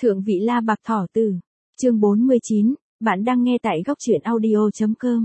Thượng vị La Bạc Thỏ Tử, chương 49, bạn đang nghe tại góc truyện audio.com.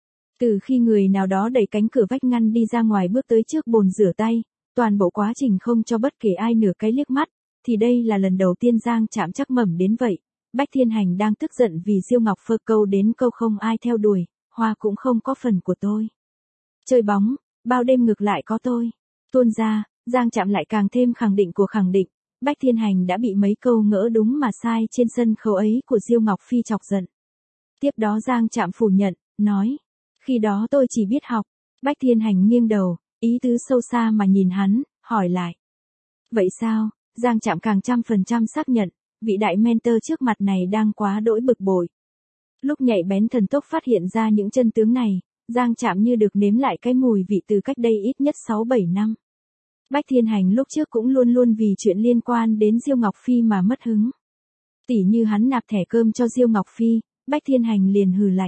Từ khi người nào đó đẩy cánh cửa vách ngăn đi ra ngoài bước tới trước bồn rửa tay, toàn bộ quá trình không cho bất kể ai nửa cái liếc mắt, thì đây là lần đầu tiên Giang Trạm chắc mẩm đến vậy. Bách Thiên Hành đang tức giận vì Diêu Ngọc Phơ câu đến câu không ai theo đuổi, hoa cũng không có phần của tôi. Chơi bóng, bao đêm ngược lại có tôi. Tuôn ra, Giang Trạm lại càng thêm khẳng định của khẳng định. Bách Thiên Hành đã bị mấy câu ngỡ đúng mà sai trên sân khấu ấy của Diêu Ngọc Phi chọc giận. Tiếp đó Giang Trạm phủ nhận, nói, khi đó tôi chỉ biết học. Bách Thiên Hành nghiêng đầu, ý tứ sâu xa mà nhìn hắn, hỏi lại. Vậy sao? Giang Trạm càng 100% xác nhận, vị đại mentor trước mặt này đang quá đỗi bực bội. Lúc nhạy bén thần tốc phát hiện ra những chân tướng này, Giang Trạm như được nếm lại cái mùi vị từ cách đây ít nhất 6-7 năm. Bách Thiên Hành lúc trước cũng luôn luôn vì chuyện liên quan đến Diêu Ngọc Phi mà mất hứng. Tỉ như hắn nạp thẻ cơm cho Diêu Ngọc Phi, Bách Thiên Hành liền hừ lạnh.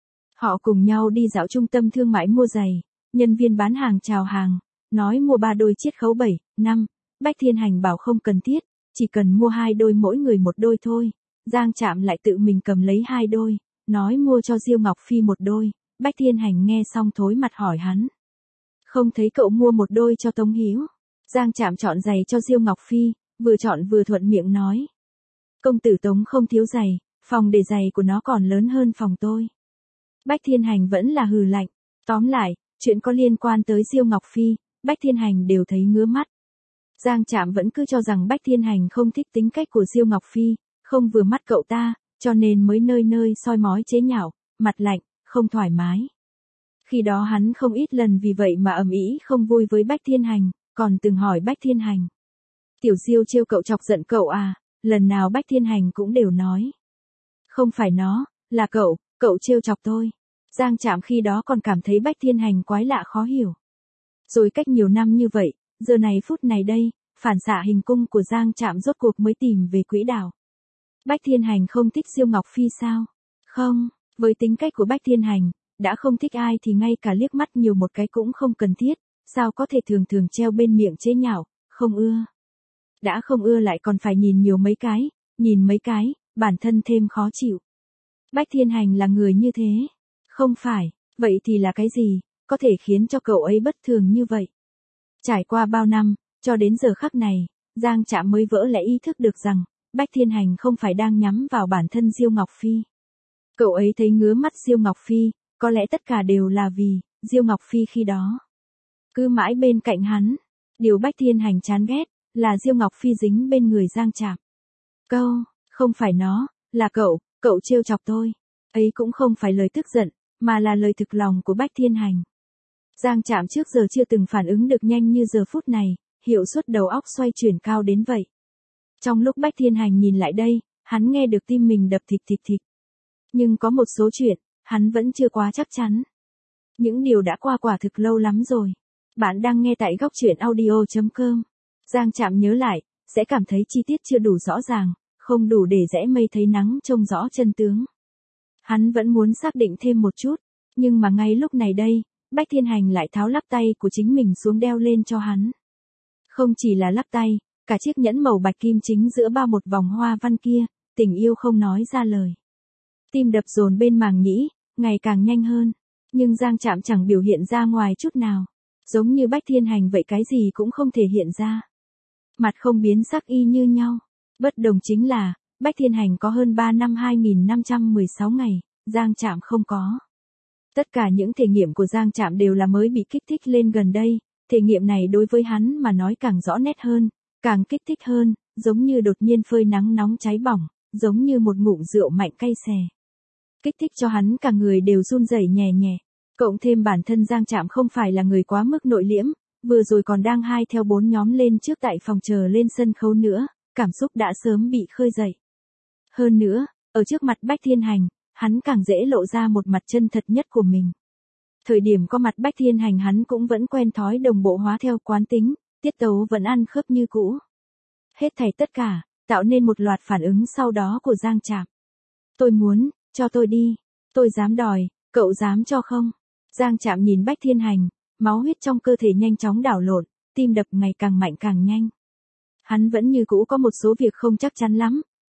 Họ cùng nhau đi dạo trung tâm thương mại mua giày, nhân viên bán hàng chào hàng, nói mua 3 đôi chiết khấu 7, 5, Bách Thiên Hành bảo không cần thiết, chỉ cần mua 2 đôi mỗi người 1 đôi thôi. Giang Trạm lại tự mình cầm lấy 2 đôi, nói mua cho Diêu Ngọc Phi 1 đôi, Bách Thiên Hành nghe xong thối mặt hỏi hắn. Không thấy cậu mua 1 đôi cho Tống Hiếu. Giang Trạm chọn giày cho Diêu Ngọc Phi, vừa chọn vừa thuận miệng nói. Công tử Tống không thiếu giày, phòng để giày của nó còn lớn hơn phòng tôi. Bách Thiên Hành vẫn là hừ lạnh. Tóm lại, chuyện có liên quan tới Diêu Ngọc Phi, Bách Thiên Hành đều thấy ngứa mắt. Giang Trạm vẫn cứ cho rằng Bách Thiên Hành không thích tính cách của Diêu Ngọc Phi, không vừa mắt cậu ta, cho nên mới nơi nơi soi mói chế nhạo, mặt lạnh, không thoải mái. Khi đó hắn không ít lần vì vậy mà ầm ĩ không vui với Bách Thiên Hành, còn từng hỏi Bách Thiên Hành. Tiểu Diêu trêu cậu chọc giận cậu à, lần nào Bách Thiên Hành cũng đều nói. Không phải nó, là cậu trêu chọc tôi. Giang Trạm khi đó còn cảm thấy Bách Thiên Hành quái lạ khó hiểu. Rồi cách nhiều năm như vậy, giờ này phút này đây, phản xạ hình cung của Giang Trạm rốt cuộc mới tìm về quỹ đạo. Bách Thiên Hành không thích Diêu Ngọc Phi sao? Không, với tính cách của Bách Thiên Hành, đã không thích ai thì ngay cả liếc mắt nhiều một cái cũng không cần thiết, sao có thể thường thường treo bên miệng chế nhạo, không ưa. Đã không ưa lại còn phải nhìn nhiều mấy cái, nhìn mấy cái, bản thân thêm khó chịu. Bách Thiên Hành là người như thế. Không phải, vậy thì là cái gì, có thể khiến cho cậu ấy bất thường như vậy? Trải qua bao năm, cho đến giờ khắc này, Giang Trạm mới vỡ lẽ ý thức được rằng, Bách Thiên Hành không phải đang nhắm vào bản thân Diêu Ngọc Phi. Cậu ấy thấy ngứa mắt Diêu Ngọc Phi, có lẽ tất cả đều là vì Diêu Ngọc Phi khi đó cứ mãi bên cạnh hắn. Điều Bách Thiên Hành chán ghét là Diêu Ngọc Phi dính bên người Giang Trạm. Không phải nó, là cậu trêu chọc tôi. Ấy cũng không phải lời tức giận, mà là lời thực lòng của Bách Thiên Hành. Giang Trạm trước giờ chưa từng phản ứng được nhanh như giờ phút này, hiệu suất đầu óc xoay chuyển cao đến vậy. Trong lúc Bách Thiên Hành nhìn lại đây, hắn nghe được tim mình đập thịch thịch thịch. Nhưng có một số chuyện, hắn vẫn chưa quá chắc chắn. Những điều đã qua quả thực lâu lắm rồi. Bạn đang nghe tại góc truyện audio.com. Giang Trạm nhớ lại, sẽ cảm thấy chi tiết chưa đủ rõ ràng, không đủ để rẽ mây thấy nắng trông rõ chân tướng. Hắn vẫn muốn xác định thêm một chút, nhưng mà ngay lúc này đây, Bách Thiên Hành lại tháo lắc tay của chính mình xuống đeo lên cho hắn. Không chỉ là lắc tay, cả chiếc nhẫn màu bạch kim chính giữa bao một vòng hoa văn kia, tình yêu không nói ra lời. Tim đập dồn bên màng nhĩ, ngày càng nhanh hơn, nhưng Giang Trạm chẳng biểu hiện ra ngoài chút nào. Giống như Bách Thiên Hành vậy cái gì cũng không thể hiện ra. Mặt không biến sắc y như nhau. Bất đồng chính là, Bách Thiên Hành có hơn 3 năm 2516 ngày, Giang Trạm không có. Tất cả những thể nghiệm của Giang Trạm đều là mới bị kích thích lên gần đây, thể nghiệm này đối với hắn mà nói càng rõ nét hơn, càng kích thích hơn, giống như đột nhiên phơi nắng nóng cháy bỏng, giống như một ngụm rượu mạnh cay xè. Kích thích cho hắn cả người đều run rẩy nhẹ nhẹ. Cộng thêm bản thân Giang Trạm không phải là người quá mức nội liễm, vừa rồi còn đang 2 theo 4 nhóm lên trước tại phòng chờ lên sân khấu nữa, cảm xúc đã sớm bị khơi dậy. Hơn nữa, ở trước mặt Bách Thiên Hành, hắn càng dễ lộ ra một mặt chân thật nhất của mình. Thời điểm có mặt Bách Thiên Hành hắn cũng vẫn quen thói đồng bộ hóa theo quán tính, tiết tấu vẫn ăn khớp như cũ. Hết thảy tất cả, tạo nên một loạt phản ứng sau đó của Giang Trạm. Tôi muốn, cho tôi đi, tôi dám đòi, cậu dám cho không? Giang Trạm nhìn Bách Thiên Hành, máu huyết trong cơ thể nhanh chóng đảo lộn, tim đập ngày càng mạnh càng nhanh. Hắn vẫn như cũ có một số việc không chắc chắn lắm,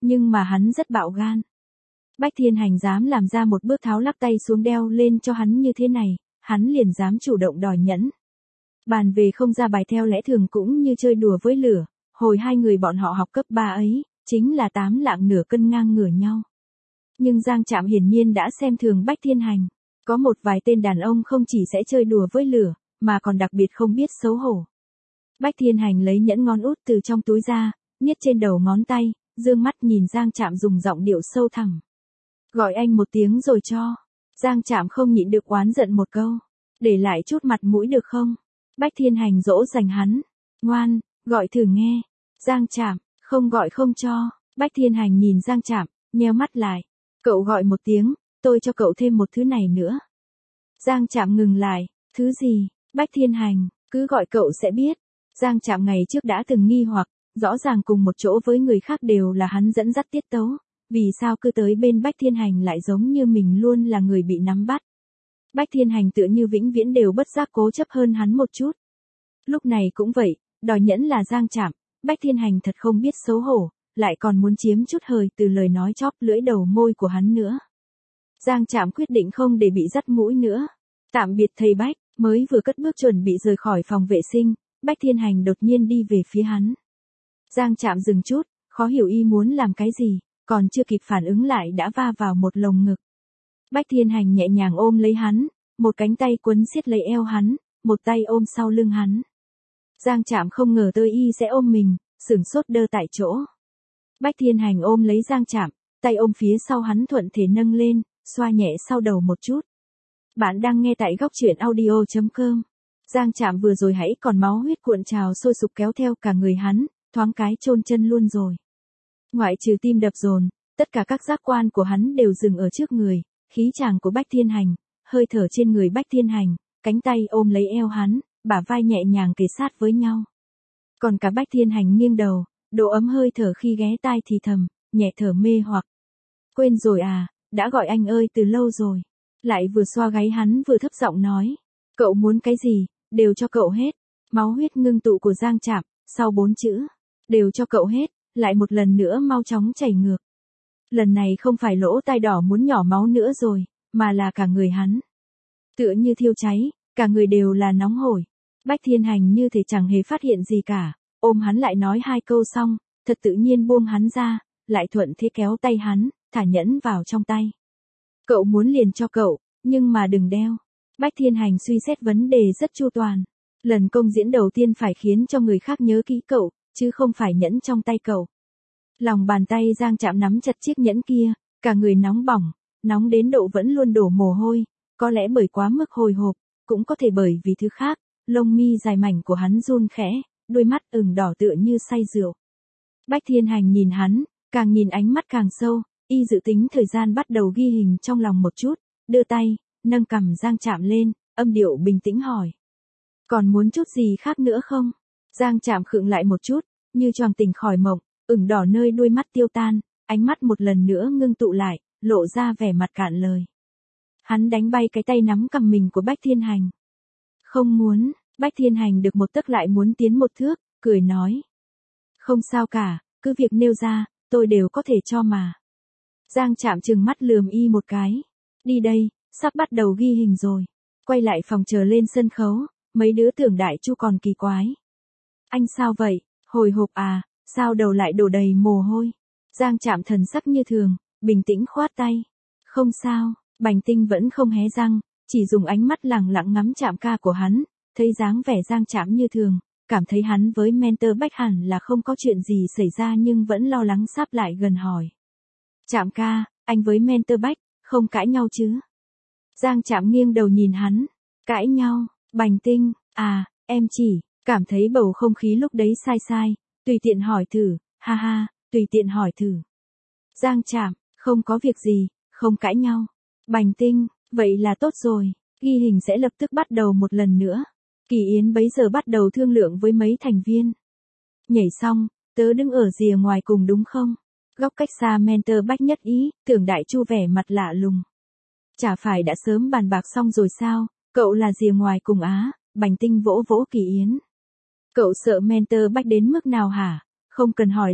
Nhưng mà hắn rất bạo gan. Bách Thiên Hành dám làm ra một bước tháo lắc tay xuống đeo lên cho hắn như thế này, hắn liền dám chủ động đòi nhẫn. Bàn về không ra bài theo lẽ thường cũng như chơi đùa với lửa, hồi hai người bọn họ học cấp 3 ấy, chính là 8 lạng nửa cân ngang ngửa nhau. Nhưng Giang Trạm hiển nhiên đã xem thường Bách Thiên Hành. Có một vài tên đàn ông không chỉ sẽ chơi đùa với lửa, mà còn đặc biệt không biết xấu hổ. Bách Thiên Hành lấy nhẫn ngón út từ trong túi ra, niết trên đầu ngón tay, dương mắt nhìn Giang Trạm dùng giọng điệu sâu thẳm. Gọi anh một tiếng rồi cho. Giang Trạm không nhịn được oán giận một câu. Để lại chút mặt mũi được không? Bách Thiên Hành dỗ dành hắn. Ngoan, gọi thử nghe. Giang Trạm, không gọi không cho. Bách Thiên Hành nhìn Giang Trạm, nheo mắt lại. Cậu gọi một tiếng, tôi cho cậu thêm một thứ này nữa. Giang Trạm ngừng lại. Thứ gì? Bách Thiên Hành, cứ gọi cậu sẽ biết. Giang Trạm ngày trước đã từng nghi hoặc, rõ ràng cùng một chỗ với người khác đều là hắn dẫn dắt tiết tấu. Vì sao cứ tới bên Bách Thiên Hành lại giống như mình luôn là người bị nắm bắt. Bách Thiên Hành tựa như vĩnh viễn đều bất giác cố chấp hơn hắn một chút. Lúc này cũng vậy, đòi nhẫn là Giang Trạm, Bách Thiên Hành thật không biết xấu hổ, lại còn muốn chiếm chút hời từ lời nói chóp lưỡi đầu môi của hắn nữa. Giang Trạm quyết định không để bị dắt mũi nữa. Tạm biệt thầy Bách, mới vừa cất bước chuẩn bị rời khỏi phòng vệ sinh, Bách Thiên Hành đột nhiên đi về phía hắn. Giang Trạm dừng chút, khó hiểu y muốn làm cái gì, còn chưa kịp phản ứng lại đã va vào một lồng ngực. Bách Thiên Hành nhẹ nhàng ôm lấy hắn, một cánh tay quấn siết lấy eo hắn, một tay ôm sau lưng hắn. Giang Trạm không ngờ tới y sẽ ôm mình, sửng sốt đơ tại chỗ. Bách Thiên Hành ôm lấy Giang Trạm, tay ôm phía sau hắn thuận thể nâng lên, xoa nhẹ sau đầu một chút. Bạn đang nghe tại góc truyện audio.com. Giang Trạm vừa rồi hãy còn máu huyết cuộn trào sôi sục kéo theo cả người hắn, thoáng cái chôn chân luôn rồi. Ngoại trừ tim đập dồn, tất cả các giác quan của hắn đều dừng ở trước người, khí chàng của Bách Thiên Hành, hơi thở trên người Bách Thiên Hành, cánh tay ôm lấy eo hắn, bả vai nhẹ nhàng kề sát với nhau. Còn cả Bách Thiên Hành nghiêng đầu, độ ấm hơi thở khi ghé tai thì thầm, nhẹ thở mê hoặc. Quên rồi à, đã gọi anh ơi từ lâu rồi. Lại vừa xoa gáy hắn vừa thấp giọng nói. Cậu muốn cái gì, đều cho cậu hết. Máu huyết ngưng tụ của Giang Trạm, sau 4 chữ. Đều cho cậu hết, lại một lần nữa mau chóng chảy ngược. Lần này không phải lỗ tai đỏ muốn nhỏ máu nữa rồi, mà là cả người hắn. Tựa như thiêu cháy, cả người đều là nóng hổi. Bách Thiên Hành như thể chẳng hề phát hiện gì cả, ôm hắn lại nói 2 câu xong, thật tự nhiên buông hắn ra, lại thuận thế kéo tay hắn, thả nhẫn vào trong tay. Cậu muốn liền cho cậu, nhưng mà đừng đeo. Bách Thiên Hành suy xét vấn đề rất chu toàn. Lần công diễn đầu tiên phải khiến cho người khác nhớ kỹ cậu, chứ không phải nhẫn trong tay cậu. Lòng bàn tay Giang Trạm nắm chặt chiếc nhẫn kia, cả người nóng bỏng, nóng đến độ vẫn luôn đổ mồ hôi, có lẽ bởi quá mức hồi hộp, cũng có thể bởi vì thứ khác, lông mi dài mảnh của hắn run khẽ, đôi mắt ửng đỏ tựa như say rượu. Bách Thiên Hành nhìn hắn, càng nhìn ánh mắt càng sâu, y dự tính thời gian bắt đầu ghi hình trong lòng một chút, đưa tay, nâng cằm Giang Trạm lên, âm điệu bình tĩnh hỏi. Còn muốn chút gì khác nữa không? Giang Trạm khựng lại một chút, như choàng tỉnh khỏi mộng, ửng đỏ nơi đuôi mắt tiêu tan, ánh mắt một lần nữa ngưng tụ lại, lộ ra vẻ mặt cạn lời. Hắn đánh bay cái tay nắm cằm mình của Bách Thiên Hành. Không muốn, Bách Thiên Hành được một tấc lại muốn tiến một thước, cười nói. Không sao cả, cứ việc nêu ra, tôi đều có thể cho mà. Giang Trạm trừng mắt lườm y một cái. Đi đây, sắp bắt đầu ghi hình rồi. Quay lại phòng chờ lên sân khấu, mấy đứa tưởng Đại Chu còn kỳ quái. Anh sao vậy, hồi hộp à, sao đầu lại đổ đầy mồ hôi. Giang Trạm thần sắc như thường, bình tĩnh khoát tay. Không sao, Bành Tinh vẫn không hé răng, chỉ dùng ánh mắt lẳng lặng ngắm Trạm ca của hắn, thấy dáng vẻ Giang Trạm như thường, cảm thấy hắn với mentor Bách hẳn là không có chuyện gì xảy ra nhưng vẫn lo lắng sáp lại gần hỏi. Trạm ca, anh với mentor Bách, không cãi nhau chứ? Giang Trạm nghiêng đầu nhìn hắn, cãi nhau, Bành Tinh, à, em chỉ, cảm thấy bầu không khí lúc đấy sai sai, tùy tiện hỏi thử, ha ha, tùy tiện hỏi thử. Giang Trạm, không có việc gì, không cãi nhau. Bành Tinh, vậy là tốt rồi, ghi hình sẽ lập tức bắt đầu một lần nữa. Kỳ Yến bấy giờ bắt đầu thương lượng với mấy thành viên. Nhảy xong, tớ đứng ở rìa ngoài cùng đúng không? Góc cách xa mentor Bách nhất ý, tưởng Đại Chu vẻ mặt lạ lùng. Chả phải đã sớm bàn bạc xong rồi sao, cậu là rìa ngoài cùng á, Bành Tinh vỗ vỗ Kỳ Yến. Cậu sợ mentor Bách đến mức nào hả? Không cần hỏi lại,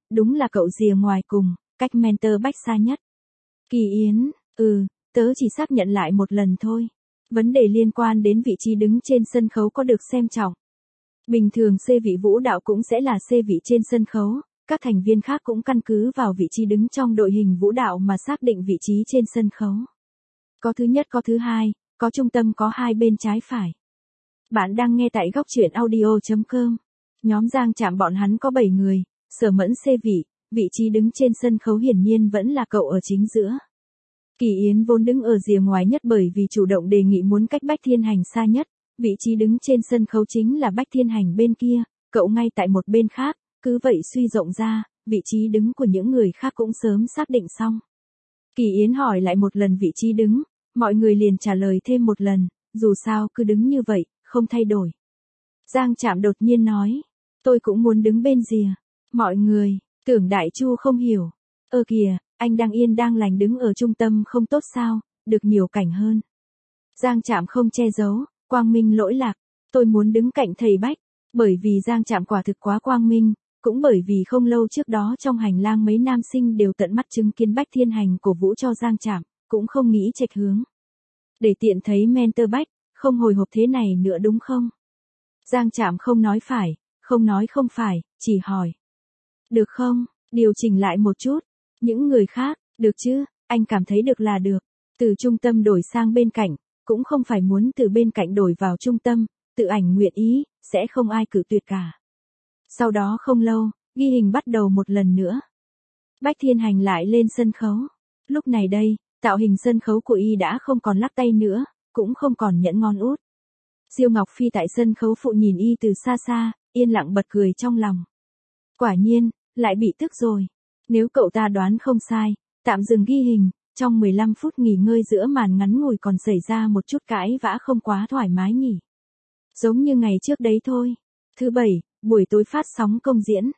đúng là cậu rìa ngoài cùng, cách mentor Bách xa nhất. Kỳ Yến, tớ chỉ xác nhận lại một lần thôi. Vấn đề liên quan đến vị trí đứng trên sân khấu có được xem trọng. Bình thường C vị vũ đạo cũng sẽ là C vị trên sân khấu, các thành viên khác cũng căn cứ vào vị trí đứng trong đội hình vũ đạo mà xác định vị trí trên sân khấu. Có thứ nhất có thứ hai, có trung tâm có hai bên trái phải. Bạn đang nghe tại góc truyện audio.com. Nhóm Giang Trạm bọn hắn có 7 người, Sở Mẫn C vị trí đứng trên sân khấu hiển nhiên vẫn là cậu ở chính giữa. Kỳ Yến vốn đứng ở rìa ngoài nhất bởi vì chủ động đề nghị muốn cách Bách Thiên Hành xa nhất, vị trí đứng trên sân khấu chính là Bách Thiên Hành bên kia, cậu ngay tại một bên khác, cứ vậy suy rộng ra, vị trí đứng của những người khác cũng sớm xác định xong. Kỳ Yến hỏi lại một lần vị trí đứng, mọi người liền trả lời thêm một lần, dù sao cứ đứng như vậy, không thay đổi. Giang Trạm đột nhiên nói, tôi cũng muốn đứng bên rìa. Mọi người, tưởng Đại Chu không hiểu. Kìa, anh đang yên đang lành đứng ở trung tâm không tốt sao, được nhiều cảnh hơn. Giang Trạm không che giấu, quang minh lỗi lạc, tôi muốn đứng cạnh thầy Bách, bởi vì Giang Trạm quả thực quá quang minh, cũng bởi vì không lâu trước đó trong hành lang mấy nam sinh đều tận mắt chứng kiến Bách Thiên Hành cổ vũ cho Giang Trạm, cũng không nghĩ chệch hướng. Để tiện thấy mentor Bách, không hồi hộp thế này nữa đúng không? Giang Trạm không nói phải, không nói không phải, chỉ hỏi. Được không, điều chỉnh lại một chút. Những người khác, được chứ, anh cảm thấy được là được. Từ trung tâm đổi sang bên cạnh, cũng không phải muốn từ bên cạnh đổi vào trung tâm, tự ảnh nguyện ý, sẽ không ai cự tuyệt cả. Sau đó không lâu, ghi hình bắt đầu một lần nữa. Bách Thiên Hành lại lên sân khấu. Lúc này đây, tạo hình sân khấu của y đã không còn lắc tay nữa, cũng không còn nhẫn ngon út. Diêu Ngọc Phi tại sân khấu phụ nhìn y từ xa xa, yên lặng bật cười trong lòng. Quả nhiên, lại bị tức rồi. Nếu cậu ta đoán không sai, tạm dừng ghi hình, trong 15 phút nghỉ ngơi giữa màn ngắn ngủi còn xảy ra một chút cãi vã không quá thoải mái nhỉ. Giống như ngày trước đấy thôi. Thứ bảy, buổi tối phát sóng công diễn.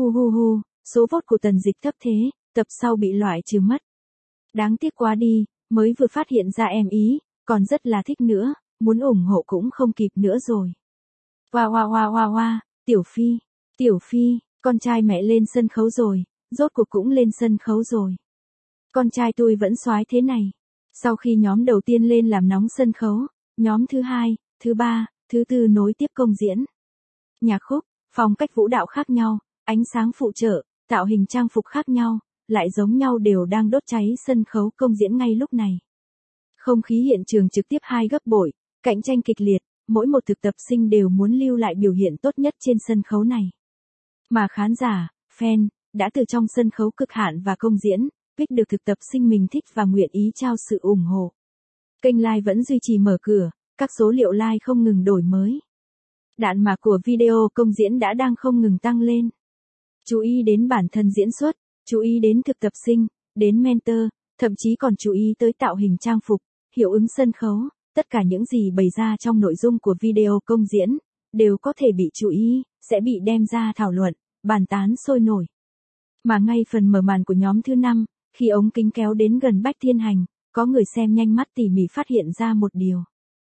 Hu, số vote của Tần Dịch thấp thế, tập sau bị loại trừ mất. Đáng tiếc quá đi, mới vừa phát hiện ra em ý, còn rất là thích nữa, muốn ủng hộ cũng không kịp nữa rồi. Wow, Tiểu Phi, con trai mẹ lên sân khấu rồi, rốt cuộc cũng lên sân khấu rồi. Con trai tôi vẫn soái thế này. Sau khi nhóm đầu tiên lên làm nóng sân khấu, nhóm thứ hai, thứ ba, thứ tư nối tiếp công diễn. Nhạc khúc, phong cách vũ đạo khác nhau, ánh sáng phụ trợ, tạo hình trang phục khác nhau, lại giống nhau đều đang đốt cháy sân khấu công diễn ngay lúc này. Không khí hiện trường trực tiếp 2 gấp bội, cạnh tranh kịch liệt, mỗi một thực tập sinh đều muốn lưu lại biểu hiện tốt nhất trên sân khấu này. Mà khán giả, fan, đã từ trong sân khấu cực hạn và công diễn, pick được thực tập sinh mình thích và nguyện ý trao sự ủng hộ. Kênh like vẫn duy trì mở cửa, các số liệu like không ngừng đổi mới. Đạn mạc của video công diễn đã đang không ngừng tăng lên. Chú ý đến bản thân diễn xuất, chú ý đến thực tập sinh, đến mentor, thậm chí còn chú ý tới tạo hình trang phục, hiệu ứng sân khấu, tất cả những gì bày ra trong nội dung của video công diễn, đều có thể bị chú ý, sẽ bị đem ra thảo luận, bàn tán sôi nổi. Mà ngay phần mở màn của nhóm thứ 5, khi ống kính kéo đến gần Bách Thiên Hành, có người xem nhanh mắt tỉ mỉ phát hiện ra một điều.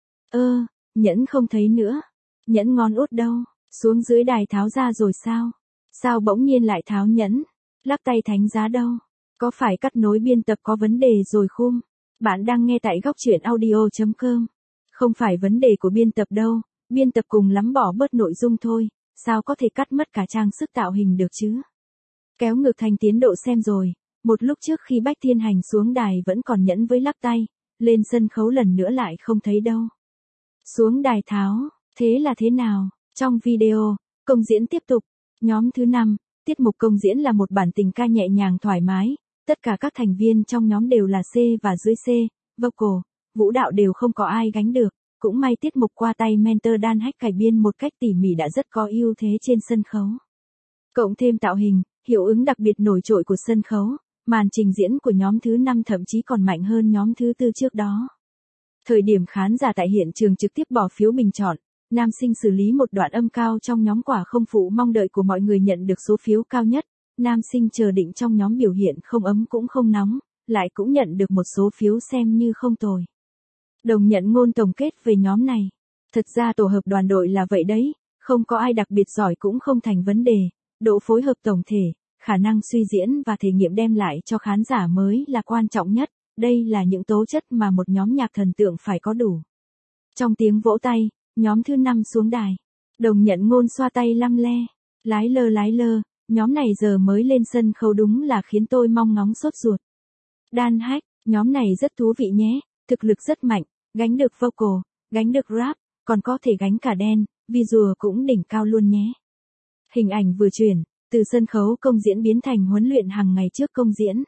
Nhẫn không thấy nữa. Nhẫn ngon út đâu, xuống dưới đài tháo ra rồi sao? Sao bỗng nhiên lại tháo nhẫn? Lắc tay thánh giá đâu? Có phải cắt nối biên tập có vấn đề rồi không? Bạn đang nghe tại góc truyện audio.com. Không phải vấn đề của biên tập đâu, biên tập cùng lắm bỏ bớt nội dung thôi, sao có thể cắt mất cả trang sức tạo hình được chứ? Kéo ngược thành tiến độ xem rồi, một lúc trước khi Bách Thiên Hành xuống đài vẫn còn nhẫn với lắc tay, lên sân khấu lần nữa lại không thấy đâu. Xuống đài tháo, thế là thế nào? Trong video, công diễn tiếp tục. Nhóm thứ 5, tiết mục công diễn là một bản tình ca nhẹ nhàng thoải mái, tất cả các thành viên trong nhóm đều là C và dưới C, vocal, vũ đạo đều không có ai gánh được, cũng may tiết mục qua tay mentor Dan Hách cải biên một cách tỉ mỉ đã rất có ưu thế trên sân khấu. Cộng thêm tạo hình, hiệu ứng đặc biệt nổi trội của sân khấu, màn trình diễn của nhóm thứ 5 thậm chí còn mạnh hơn nhóm thứ 4 trước đó. Thời điểm khán giả tại hiện trường trực tiếp bỏ phiếu bình chọn, nam sinh xử lý một đoạn âm cao trong nhóm quả không phụ mong đợi của mọi người nhận được số phiếu cao nhất, nam sinh chờ định trong nhóm biểu hiện không ấm cũng không nóng, lại cũng nhận được một số phiếu xem như không tồi. Đồng nhận ngôn tổng kết về nhóm này. Thật ra tổ hợp đoàn đội là vậy đấy, không có ai đặc biệt giỏi cũng không thành vấn đề, độ phối hợp tổng thể, khả năng suy diễn và thể nghiệm đem lại cho khán giả mới là quan trọng nhất, đây là những tố chất mà một nhóm nhạc thần tượng phải có đủ. Trong tiếng vỗ tay, nhóm thứ 5 xuống đài. Đồng Nhận Ngôn xoa tay lăm le, lái lơ, nhóm này giờ mới lên sân khấu đúng là khiến tôi mong ngóng sốt ruột. Dan Hack, nhóm này rất thú vị nhé, thực lực rất mạnh, gánh được vocal, gánh được rap, còn có thể gánh cả dance, visual cũng đỉnh cao luôn nhé. Hình ảnh vừa chuyển, từ sân khấu công diễn biến thành huấn luyện hàng ngày trước công diễn.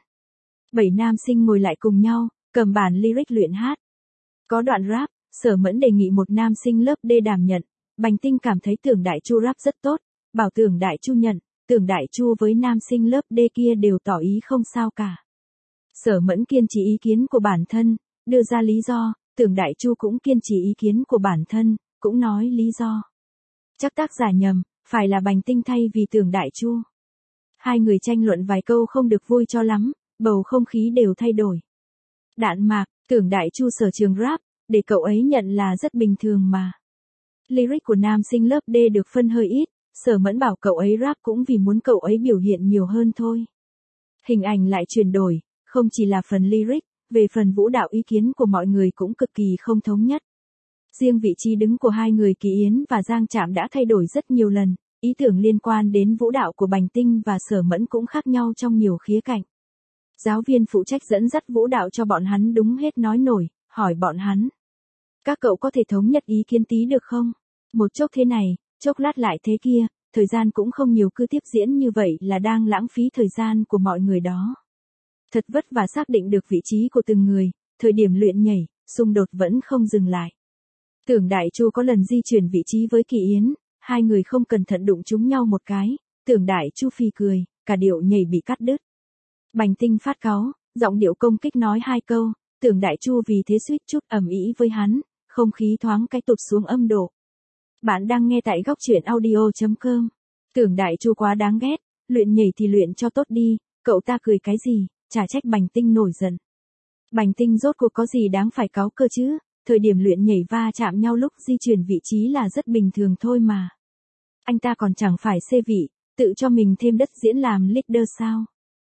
7 nam sinh ngồi lại cùng nhau, cầm bản lyric luyện hát. Có đoạn rap, Sở Mẫn đề nghị một nam sinh lớp D đảm nhận, Bành Tinh cảm thấy Tưởng Đại Chu rap rất tốt, bảo Tưởng Đại Chu nhận, Tưởng Đại Chu với nam sinh lớp D kia đều tỏ ý không sao cả. Sở Mẫn kiên trì ý kiến của bản thân, đưa ra lý do, Tưởng Đại Chu cũng kiên trì ý kiến của bản thân, cũng nói lý do. Chắc tác giả nhầm, phải là Bành Tinh thay vì Tưởng Đại Chu. Hai người tranh luận vài câu không được vui cho lắm, bầu không khí đều thay đổi. Đạn mạc, Tưởng Đại Chu sở trường rap, để cậu ấy nhận là rất bình thường mà. Lyric của nam sinh lớp D được phân hơi ít, Sở Mẫn bảo cậu ấy rap cũng vì muốn cậu ấy biểu hiện nhiều hơn thôi. Hình ảnh lại chuyển đổi, không chỉ là phần lyric, về phần vũ đạo ý kiến của mọi người cũng cực kỳ không thống nhất. Riêng vị trí đứng của hai người Kỳ Yến và Giang Trạm đã thay đổi rất nhiều lần, ý tưởng liên quan đến vũ đạo của Bành Tinh và Sở Mẫn cũng khác nhau trong nhiều khía cạnh. Giáo viên phụ trách dẫn dắt vũ đạo cho bọn hắn đúng hết nói nổi, hỏi bọn hắn. Các cậu có thể thống nhất ý kiến tí được không? Một chốc thế này, chốc lát lại thế kia, thời gian cũng không nhiều, cứ tiếp diễn như vậy là đang lãng phí thời gian của mọi người đó. Thật vất vả xác định được vị trí của từng người, thời điểm luyện nhảy, xung đột vẫn không dừng lại. Tưởng Đại Chu có lần di chuyển vị trí với Kỳ Yến, hai người không cẩn thận đụng trúng nhau một cái, Tưởng Đại Chu phì cười, cả điệu nhảy bị cắt đứt. Bành Tinh phát cáu, giọng điệu công kích nói hai câu, Tưởng Đại Chu vì thế suýt chút ầm ĩ với hắn, không khí thoáng cái tụt xuống âm độ. Bạn đang nghe tại góc truyện audio.com. Tưởng Đại Chu quá đáng ghét, luyện nhảy thì luyện cho tốt đi, cậu ta cười cái gì, chả trách Bành Tinh nổi giận. Bành Tinh rốt cuộc có gì đáng phải cáu cơ chứ, thời điểm luyện nhảy va chạm nhau lúc di chuyển vị trí là rất bình thường thôi mà. Anh ta còn chẳng phải xê vị, tự cho mình thêm đất diễn làm leader sao.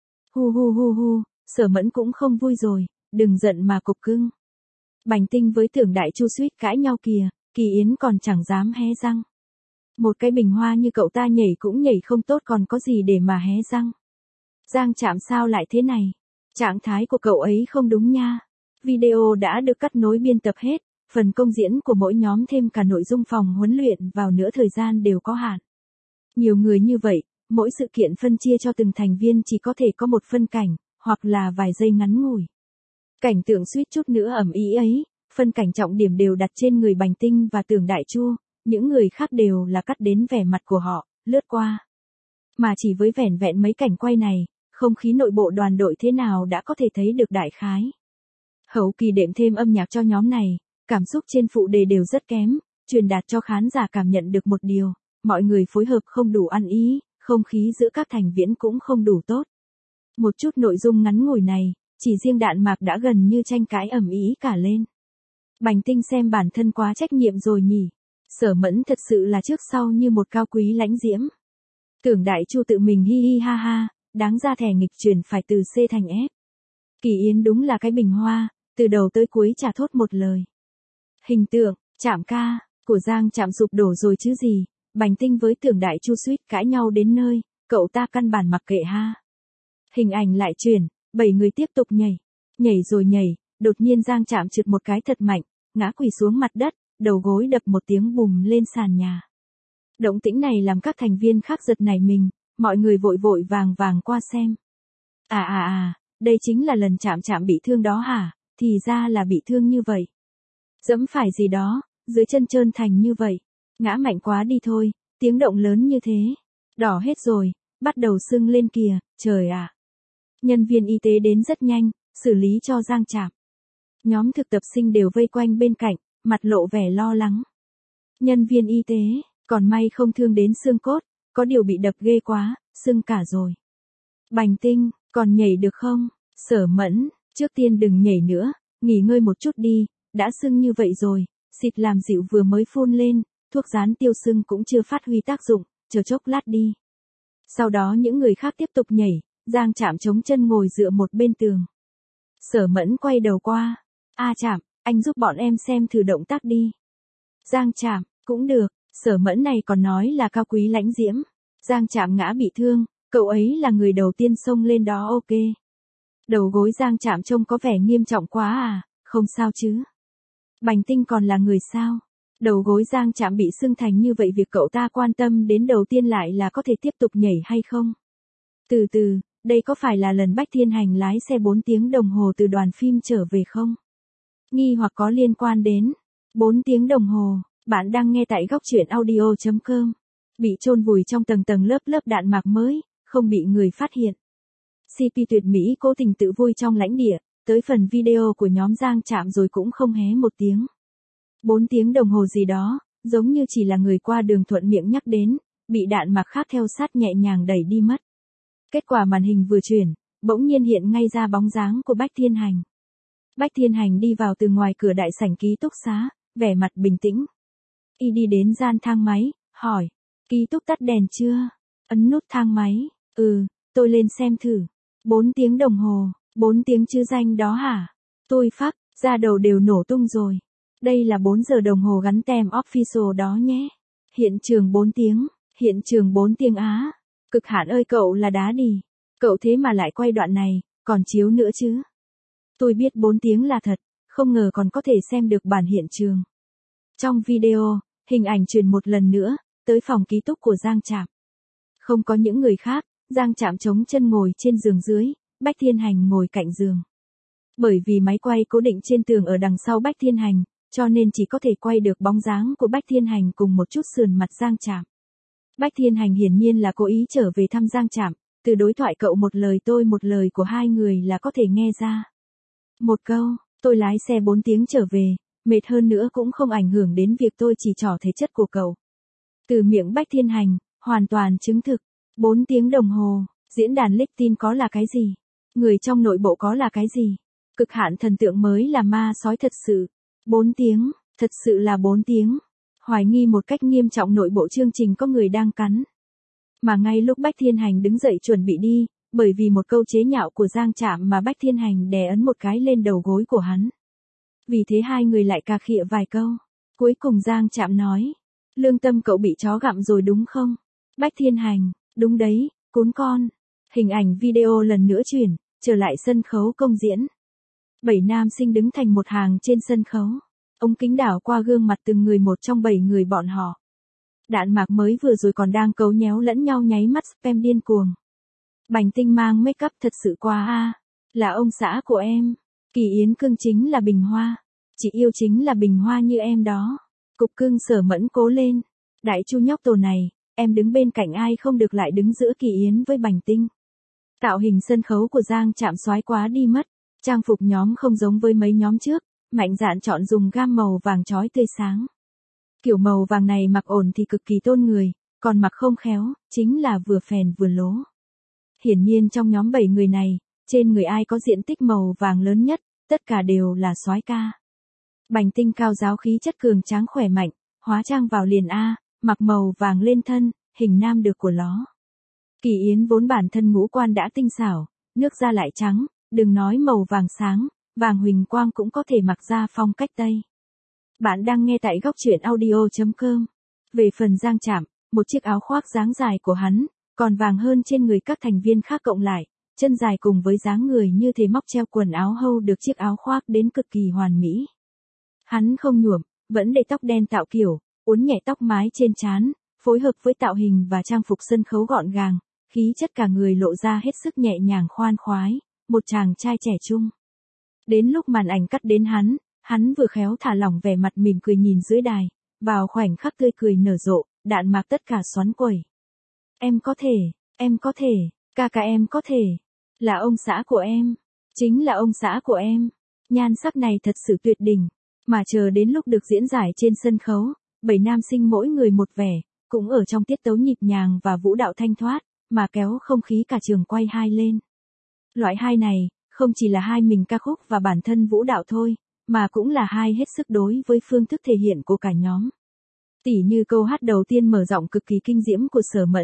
Hu, Sở Mẫn cũng không vui rồi, đừng giận mà cục cưng. Bành Tinh với Tưởng Đại Chu suýt cãi nhau kìa, Kỳ Yến còn chẳng dám hé răng. Một cái bình hoa như cậu ta nhảy cũng nhảy không tốt còn có gì để mà hé răng. Giang Trạm sao lại thế này? Trạng thái của cậu ấy không đúng nha. Video đã được cắt nối biên tập hết, phần công diễn của mỗi nhóm thêm cả nội dung phòng huấn luyện vào nữa thời gian đều có hạn. Nhiều người như vậy, mỗi sự kiện phân chia cho từng thành viên chỉ có thể có một phân cảnh, hoặc là vài giây ngắn ngủi. Cảnh tượng suýt chút nữa ầm ĩ ấy, phân cảnh trọng điểm đều đặt trên người Bành Tinh và Tưởng Đại Chu, những người khác đều là cắt đến vẻ mặt của họ, lướt qua. Mà chỉ với vẻn vẹn mấy cảnh quay này, không khí nội bộ đoàn đội thế nào đã có thể thấy được đại khái. Hậu kỳ đệm thêm âm nhạc cho nhóm này, cảm xúc trên phụ đề đều rất kém, truyền đạt cho khán giả cảm nhận được một điều, mọi người phối hợp không đủ ăn ý, không khí giữa các thành viên cũng không đủ tốt. Một chút nội dung ngắn ngủi này, chỉ riêng đạn mạc đã gần như tranh cãi ầm ĩ cả lên. Bành Tinh xem bản thân quá trách nhiệm rồi nhỉ. Sở Mẫn thật sự là trước sau như một cao quý lãnh diễm. Tưởng Đại Chu tự mình hi hi ha ha, đáng ra thẻ nghịch chuyển phải từ C thành F. Kỳ Yến đúng là cái bình hoa, từ đầu tới cuối chả thốt một lời. Hình tượng, Trạm ca, của Giang Trạm sụp đổ rồi chứ gì, Bành Tinh với Tưởng Đại Chu suýt cãi nhau đến nơi, cậu ta căn bản mặc kệ ha. Hình ảnh lại chuyển, 7 người tiếp tục nhảy. Nhảy rồi nhảy, đột nhiên Giang Trạm trượt một cái thật mạnh, ngã quỳ xuống mặt đất, đầu gối đập một tiếng bùm lên sàn nhà. Động tĩnh này làm các thành viên khác giật nảy mình, mọi người vội vội vàng vàng qua xem. Đây chính là lần Trạm bị thương đó hả, thì ra là bị thương như vậy. Dẫm phải gì đó, dưới chân trơn thành như vậy. Ngã mạnh quá đi thôi, tiếng động lớn như thế. Đỏ hết rồi, bắt đầu sưng lên kìa, trời ạ. Nhân viên y tế đến rất nhanh, xử lý cho Giang Trạm. Nhóm thực tập sinh đều vây quanh bên cạnh, mặt lộ vẻ lo lắng. Nhân viên y tế, còn may không thương đến xương cốt, có điều bị đập ghê quá, sưng cả rồi. Bành Tinh, còn nhảy được không? Sở Mẫn, trước tiên đừng nhảy nữa, nghỉ ngơi một chút đi, đã sưng như vậy rồi, xịt làm dịu vừa mới phun lên, thuốc dán tiêu sưng cũng chưa phát huy tác dụng, chờ chốc lát đi. Sau đó những người khác tiếp tục nhảy, Giang Trạm chống chân ngồi dựa một bên tường. Sở Mẫn quay đầu qua. A Trạm, anh giúp bọn em xem thử động tác đi. Giang Trạm, cũng được, Sở Mẫn này còn nói là cao quý lãnh diễm. Giang Trạm ngã bị thương, cậu ấy là người đầu tiên xông lên đó ok. Đầu gối Giang Trạm trông có vẻ nghiêm trọng quá à, không sao chứ. Bành Tinh còn là người sao? Đầu gối Giang Trạm bị sưng thành như vậy việc cậu ta quan tâm đến đầu tiên lại là có thể tiếp tục nhảy hay không? Từ từ, đây có phải là lần Bách Thiên Hành lái xe 4 tiếng đồng hồ từ đoàn phim trở về không? Nghi hoặc có liên quan đến 4 tiếng đồng hồ, bạn đang nghe tại góc truyện audio.com. Bị chôn vùi trong tầng tầng lớp lớp đạn mạc mới, không bị người phát hiện. CP tuyệt mỹ cố tình tự vui trong lãnh địa, tới phần video của nhóm Giang Trạm rồi cũng không hé một tiếng. 4 tiếng đồng hồ gì đó, giống như chỉ là người qua đường thuận miệng nhắc đến, bị đạn mạc khác theo sát nhẹ nhàng đẩy đi mất. Kết quả màn hình vừa chuyển, bỗng nhiên hiện ngay ra bóng dáng của Bách Thiên Hành. Bách Thiên Hành đi vào từ ngoài cửa đại sảnh ký túc xá, vẻ mặt bình tĩnh. Y đi đến gian thang máy, hỏi, ký túc tắt đèn chưa? Ấn nút thang máy, tôi lên xem thử. 4 tiếng đồng hồ, 4 tiếng chứ danh đó hả? Tôi phắc, da đầu đều nổ tung rồi. Đây là 4 giờ đồng hồ gắn tem official đó nhé. Hiện trường 4 tiếng, hiện trường 4 tiếng á. Cực hạn ơi cậu là đá đì. Cậu thế mà lại quay đoạn này, còn chiếu nữa chứ. Tôi biết 4 tiếng là thật, không ngờ còn có thể xem được bản hiện trường. Trong video, hình ảnh truyền một lần nữa, tới phòng ký túc của Giang Trạm. Không có những người khác, Giang Trạm chống chân ngồi trên giường dưới, Bách Thiên Hành ngồi cạnh giường. Bởi vì máy quay cố định trên tường ở đằng sau Bách Thiên Hành, cho nên chỉ có thể quay được bóng dáng của Bách Thiên Hành cùng một chút sườn mặt Giang Trạm. Bách Thiên Hành hiển nhiên là cố ý trở về thăm Giang Trạm, từ đối thoại cậu một lời tôi một lời của hai người là có thể nghe ra. Một câu, tôi lái xe 4 tiếng trở về, mệt hơn nữa cũng không ảnh hưởng đến việc tôi chỉ trỏ thể chất của cậu. Từ miệng Bách Thiên Hành, hoàn toàn chứng thực. 4 tiếng đồng hồ, diễn đàn LinkedIn có là cái gì? Người trong nội bộ có là cái gì? Cực hạn thần tượng mới là ma sói thật sự. 4 tiếng, thật sự là 4 tiếng. Hoài nghi một cách nghiêm trọng nội bộ chương trình có người đang cắn. Mà ngay lúc Bách Thiên Hành đứng dậy chuẩn bị đi, bởi vì một câu chế nhạo của Giang Trạm mà Bách Thiên Hành đè ấn một cái lên đầu gối của hắn. Vì thế hai người lại cà khịa vài câu. Cuối cùng Giang Trạm nói, lương tâm cậu bị chó gặm rồi đúng không? Bách Thiên Hành, đúng đấy, cún con. Hình ảnh video lần nữa chuyển, trở lại sân khấu công diễn. 7 nam sinh đứng thành một hàng trên sân khấu. Ống kính đảo qua gương mặt từng người một trong 7 người bọn họ. Đạn mạc mới vừa rồi còn đang cấu nhéo lẫn nhau nháy mắt spam điên cuồng. Bành Tinh mang make up thật sự quá a. Là ông xã của em. Kỳ Yến cưng chính là Bình Hoa. Chị yêu chính là Bình Hoa như em đó. Cục cưng Sở Mẫn cố lên. Đại chu nhóc tổ này, em đứng bên cạnh ai không được lại đứng giữa Kỳ Yến với Bành Tinh. Tạo hình sân khấu của Giang Trạm xoái quá đi mất. Trang phục nhóm không giống với mấy nhóm trước, mạnh dạn chọn dùng gam màu vàng chói tươi sáng. Kiểu màu vàng này mặc ổn thì cực kỳ tôn người, còn mặc không khéo, chính là vừa phèn vừa lố. Hiển nhiên trong nhóm 7 người này, trên người ai có diện tích màu vàng lớn nhất, tất cả đều là soái ca. Bành Tinh cao giáo khí chất cường tráng khỏe mạnh, hóa trang vào liền A, mặc màu vàng lên thân, hình nam được của ló. Kỳ Yến vốn bản thân ngũ quan đã tinh xảo, nước da lại trắng, đừng nói màu vàng sáng, vàng huỳnh quang cũng có thể mặc ra phong cách Tây. Bạn đang nghe tại góc truyện audio.com. Về phần Giang Trạm, một chiếc áo khoác dáng dài của hắn, còn vàng hơn trên người các thành viên khác cộng lại, chân dài cùng với dáng người như thế móc treo quần áo hâu được chiếc áo khoác đến cực kỳ hoàn mỹ. Hắn không nhuộm, vẫn để tóc đen tạo kiểu, uốn nhẹ tóc mái trên trán, phối hợp với tạo hình và trang phục sân khấu gọn gàng, khí chất cả người lộ ra hết sức nhẹ nhàng khoan khoái, một chàng trai trẻ trung. Đến lúc màn ảnh cắt đến hắn vừa khéo thả lỏng vẻ mặt mỉm cười nhìn dưới đài, vào khoảnh khắc tươi cười nở rộ, đạn mạc tất cả xoắn quẩy. Em có thể, ca ca em có thể, là ông xã của em, chính là ông xã của em, nhan sắc này thật sự tuyệt đỉnh, mà chờ đến lúc được diễn giải trên sân khấu, 7 nam sinh mỗi người một vẻ, cũng ở trong tiết tấu nhịp nhàng và vũ đạo thanh thoát, mà kéo không khí cả trường quay hai lên. Loại hai này, không chỉ là hai mình ca khúc và bản thân vũ đạo thôi, mà cũng là hai hết sức đối với phương thức thể hiện của cả nhóm. Tỉ như câu hát đầu tiên mở giọng cực kỳ kinh diễm của Sở Mẫn,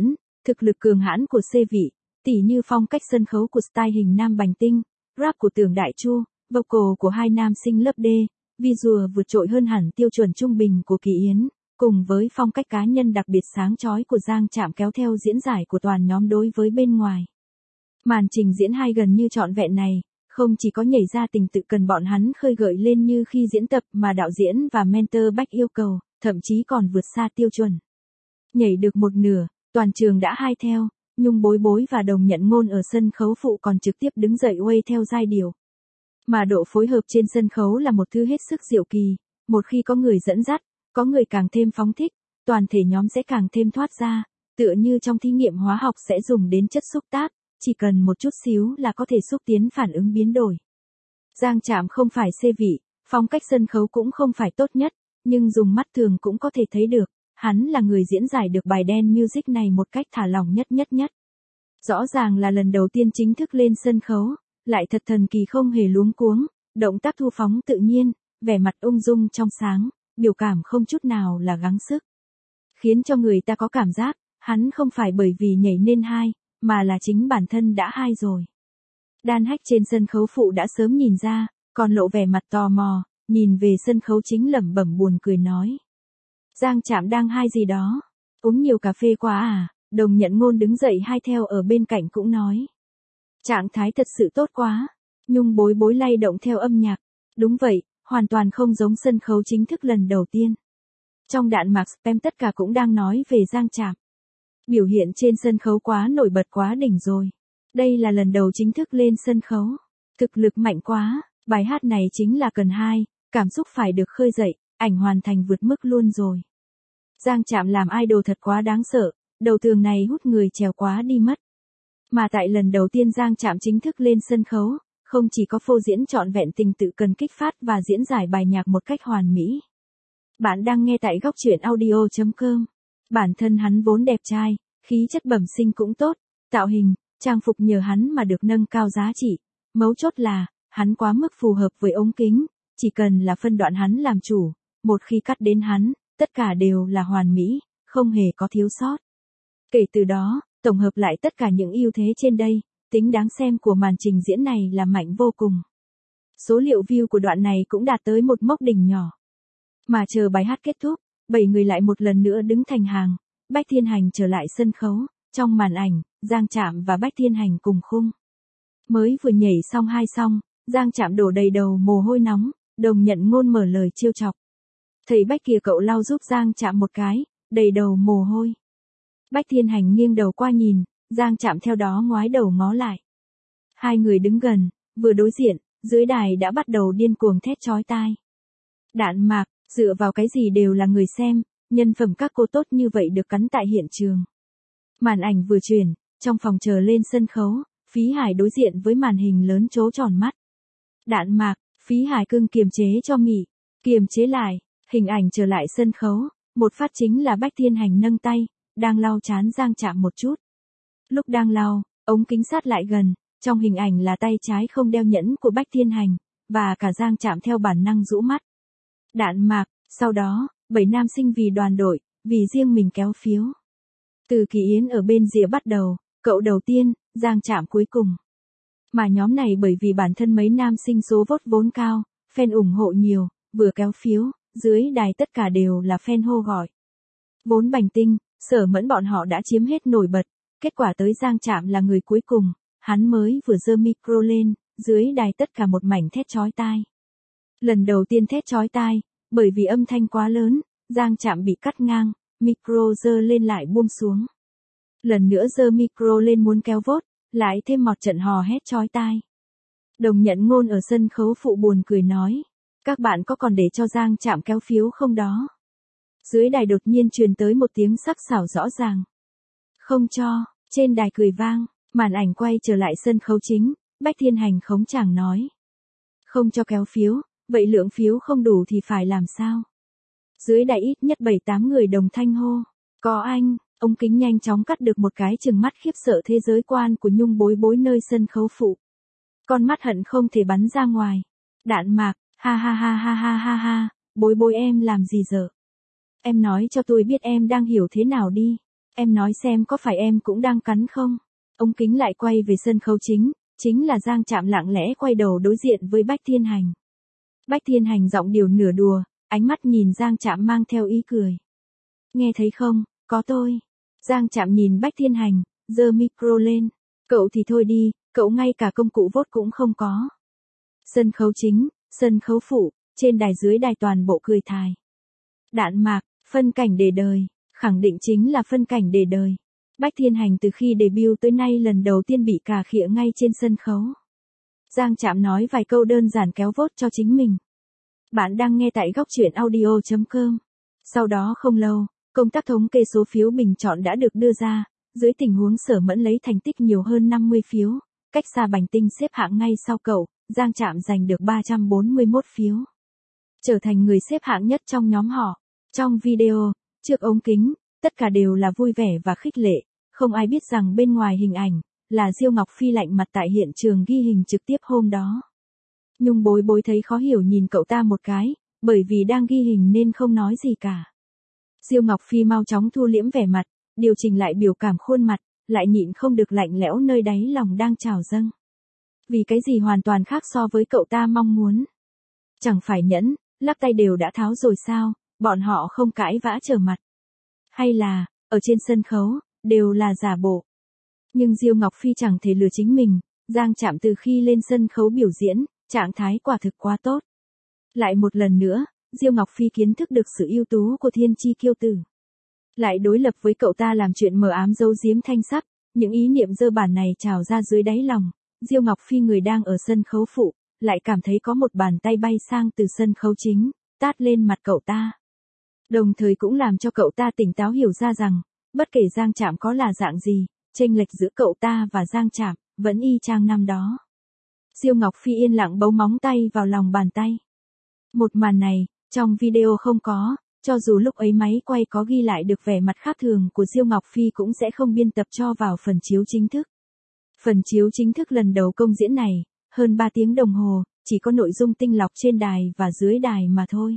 Thực lực cường hãn của C vị, tỉ như phong cách sân khấu của style hình nam Bành Tinh, rap của Tưởng Đại Chu, vocal của hai nam sinh lớp D, visual vượt trội hơn hẳn tiêu chuẩn trung bình của Kỳ Yến, cùng với phong cách cá nhân đặc biệt sáng chói của Giang Trạm kéo theo diễn giải của toàn nhóm đối với bên ngoài. Màn trình diễn hai gần như trọn vẹn này, không chỉ có nhảy ra tình tự cần bọn hắn khơi gợi lên như khi diễn tập mà đạo diễn và mentor Bách yêu cầu, thậm chí còn vượt xa tiêu chuẩn. Nhảy được một nửa, toàn trường đã hai theo, Nhung Bối Bối và Đồng Nhận Ngôn ở sân khấu phụ còn trực tiếp đứng dậy uây theo giai điệu. Mà độ phối hợp trên sân khấu là một thứ hết sức diệu kỳ, một khi có người dẫn dắt, có người càng thêm phóng thích, toàn thể nhóm sẽ càng thêm thoát ra, tựa như trong thí nghiệm hóa học sẽ dùng đến chất xúc tác, chỉ cần một chút xíu là có thể xúc tiến phản ứng biến đổi. Giang Trạm không phải C vị, phong cách sân khấu cũng không phải tốt nhất, nhưng dùng mắt thường cũng có thể thấy được, hắn là người diễn giải được bài dance music này một cách thả lỏng nhất. Rõ ràng là lần đầu tiên chính thức lên sân khấu, lại thật thần kỳ không hề luống cuống, động tác thu phóng tự nhiên, vẻ mặt ung dung trong sáng, biểu cảm không chút nào là gắng sức. Khiến cho người ta có cảm giác, hắn không phải bởi vì nhảy nên hai, mà là chính bản thân đã hai rồi. Đan Hách trên sân khấu phụ đã sớm nhìn ra, còn lộ vẻ mặt tò mò, nhìn về sân khấu chính lẩm bẩm buồn cười nói. Giang Trạm đang hai gì đó, uống nhiều cà phê quá à, Đồng Nhận Ngôn đứng dậy hai theo ở bên cạnh cũng nói. Trạng thái thật sự tốt quá, Nhung Bối Bối lay động theo âm nhạc, đúng vậy, hoàn toàn không giống sân khấu chính thức lần đầu tiên. Trong đạn mạc spam tất cả cũng đang nói về Giang Trạm. Biểu hiện trên sân khấu quá nổi bật quá đỉnh rồi. Đây là lần đầu chính thức lên sân khấu. Thực lực mạnh quá, bài hát này chính là cần hai, cảm xúc phải được khơi dậy, ảnh hoàn thành vượt mức luôn rồi. Giang Trạm làm idol thật quá đáng sợ, đầu tường này hút người trèo quá đi mất. Mà tại lần đầu tiên Giang Trạm chính thức lên sân khấu, không chỉ có phô diễn trọn vẹn tình tự cần kích phát và diễn giải bài nhạc một cách hoàn mỹ. Bạn đang nghe tại góc truyện audio.com. Bản thân hắn vốn đẹp trai, khí chất bẩm sinh cũng tốt, tạo hình, trang phục nhờ hắn mà được nâng cao giá trị. Mấu chốt là, hắn quá mức phù hợp với ống kính, chỉ cần là phân đoạn hắn làm chủ, một khi cắt đến hắn, tất cả đều là hoàn mỹ, không hề có thiếu sót. Kể từ đó, tổng hợp lại tất cả những ưu thế trên đây, tính đáng xem của màn trình diễn này là mạnh vô cùng. Số liệu view của đoạn này cũng đạt tới một mốc đỉnh nhỏ. Mà chờ bài hát kết thúc, 7 người lại một lần nữa đứng thành hàng, Bách Thiên Hành trở lại sân khấu, trong màn ảnh, Giang Trạm và Bách Thiên Hành cùng khung. Mới vừa nhảy xong hai xong, Giang Trạm đổ đầy đầu mồ hôi nóng, Đồng Nhận Ngôn mở lời trêu chọc. Thầy Bách kìa cậu lau giúp Giang Trạm một cái, đầy đầu mồ hôi. Bách Thiên Hành nghiêng đầu qua nhìn, Giang Trạm theo đó ngoái đầu ngó lại. Hai người đứng gần, vừa đối diện, dưới đài đã bắt đầu điên cuồng thét chói tai. Đạn mạc, dựa vào cái gì đều là người xem, nhân phẩm các cô tốt như vậy được cắn tại hiện trường. Màn ảnh vừa chuyển, trong phòng chờ lên sân khấu, Phí Hải đối diện với màn hình lớn trố tròn mắt. Đạn mạc, Phí Hải cưng kiềm chế cho mỉ, kiềm chế lại, hình ảnh trở lại sân khấu, một phát chính là Bách Thiên Hành nâng tay, đang lau trán Giang Trạm một chút. Lúc đang lau, ống kính sát lại gần, trong hình ảnh là tay trái không đeo nhẫn của Bách Thiên Hành, và cả Giang Trạm theo bản năng rũ mắt. Đạn mạc, sau đó, 7 nam sinh vì đoàn đội, vì riêng mình kéo phiếu. Từ Kỳ Yến ở bên rìa bắt đầu, cậu đầu tiên, Giang Trạm cuối cùng. Mà nhóm này bởi vì bản thân mấy nam sinh số vote vốn cao, fan ủng hộ nhiều, vừa kéo phiếu, dưới đài tất cả đều là fan hô gọi. Vốn Bành Tinh, Sở Mẫn bọn họ đã chiếm hết nổi bật, kết quả tới Giang Trạm là người cuối cùng, hắn mới vừa giơ micro lên, dưới đài tất cả một mảnh thét chói tai. Lần đầu tiên thét chói tai, bởi vì âm thanh quá lớn, Giang Trạm bị cắt ngang, micro giơ lên lại buông xuống. Lần nữa giơ micro lên muốn kéo vote, lại thêm một trận hò hét chói tai. Đồng Nhận Ngôn ở sân khấu phụ buồn cười nói, các bạn có còn để cho Giang Trạm kéo phiếu không đó? Dưới đài đột nhiên truyền tới một tiếng sắc sảo rõ ràng. Không cho, trên đài cười vang, màn ảnh quay trở lại sân khấu chính, Bách Thiên Hành khống chàng nói. Không cho kéo phiếu, vậy lượng phiếu không đủ thì phải làm sao? Dưới đài ít nhất 7-8 người đồng thanh hô. Có anh, ông kính nhanh chóng cắt được một cái chừng mắt khiếp sợ thế giới quan của Nhung Bối Bối nơi sân khấu phụ. Con mắt hận không thể bắn ra ngoài. Đạn mạc, ha ha ha ha ha ha ha, Bối Bối em làm gì dở? Em nói cho tôi biết em đang hiểu thế nào đi. Em nói xem có phải em cũng đang cắn không? Ống kính lại quay về sân khấu chính là Giang Trạm lặng lẽ quay đầu đối diện với Bách Thiên Hành. Bách Thiên Hành giọng điệu nửa đùa, ánh mắt nhìn Giang Trạm mang theo ý cười. Nghe thấy không, có tôi. Giang Trạm nhìn Bách Thiên Hành, giơ micro lên. Cậu thì thôi đi, cậu ngay cả công cụ vote cũng không có. Sân khấu chính, sân khấu phụ, trên đài dưới đài toàn bộ cười thài. Đạn mạc, phân cảnh để đời, khẳng định chính là phân cảnh để đời. Bách Thiên Hành từ khi debut tới nay lần đầu tiên bị cà khịa ngay trên sân khấu. Giang Trạm nói vài câu đơn giản kéo vote cho chính mình. Bạn đang nghe tại góc truyện audio.com. Sau đó không lâu, công tác thống kê số phiếu bình chọn đã được đưa ra, dưới tình huống Sở Mẫn lấy thành tích nhiều hơn 50 phiếu, cách xa Bành Tinh xếp hạng ngay sau cậu, Giang Trạm giành được 341 phiếu. Trở thành người xếp hạng nhất trong nhóm họ. Trong video, trước ống kính, tất cả đều là vui vẻ và khích lệ, không ai biết rằng bên ngoài hình ảnh, là Diêu Ngọc Phi lạnh mặt tại hiện trường ghi hình trực tiếp hôm đó. Nhung bối bối thấy khó hiểu nhìn cậu ta một cái, bởi vì đang ghi hình nên không nói gì cả. Diêu Ngọc Phi mau chóng thu liễm vẻ mặt, điều chỉnh lại biểu cảm khuôn mặt, lại nhịn không được lạnh lẽo nơi đáy lòng đang trào dâng. Vì cái gì hoàn toàn khác so với cậu ta mong muốn. Chẳng phải nhẫn, lắc tay đều đã tháo rồi sao, bọn họ không cãi vã trở mặt. Hay là, ở trên sân khấu, đều là giả bộ. Nhưng Diêu Ngọc Phi chẳng thể lừa chính mình, Giang Trạm từ khi lên sân khấu biểu diễn, trạng thái quả thực quá tốt. Lại một lần nữa, Diêu Ngọc Phi kiến thức được sự ưu tú của thiên chi kiêu tử. Lại đối lập với cậu ta làm chuyện mờ ám giấu giếm thanh sắc, những ý niệm dơ bẩn này trào ra dưới đáy lòng, Diêu Ngọc Phi người đang ở sân khấu phụ, lại cảm thấy có một bàn tay bay sang từ sân khấu chính, tát lên mặt cậu ta. Đồng thời cũng làm cho cậu ta tỉnh táo hiểu ra rằng, bất kể Giang Trạm có là dạng gì, chênh lệch giữa cậu ta và Giang Trạm, vẫn y chang năm đó. Diêu Ngọc Phi yên lặng bấu móng tay vào lòng bàn tay. Một màn này, trong video không có, cho dù lúc ấy máy quay có ghi lại được vẻ mặt khác thường của Diêu Ngọc Phi cũng sẽ không biên tập cho vào phần chiếu chính thức. Phần chiếu chính thức lần đầu công diễn này, hơn 3 tiếng đồng hồ, chỉ có nội dung tinh lọc trên đài và dưới đài mà thôi.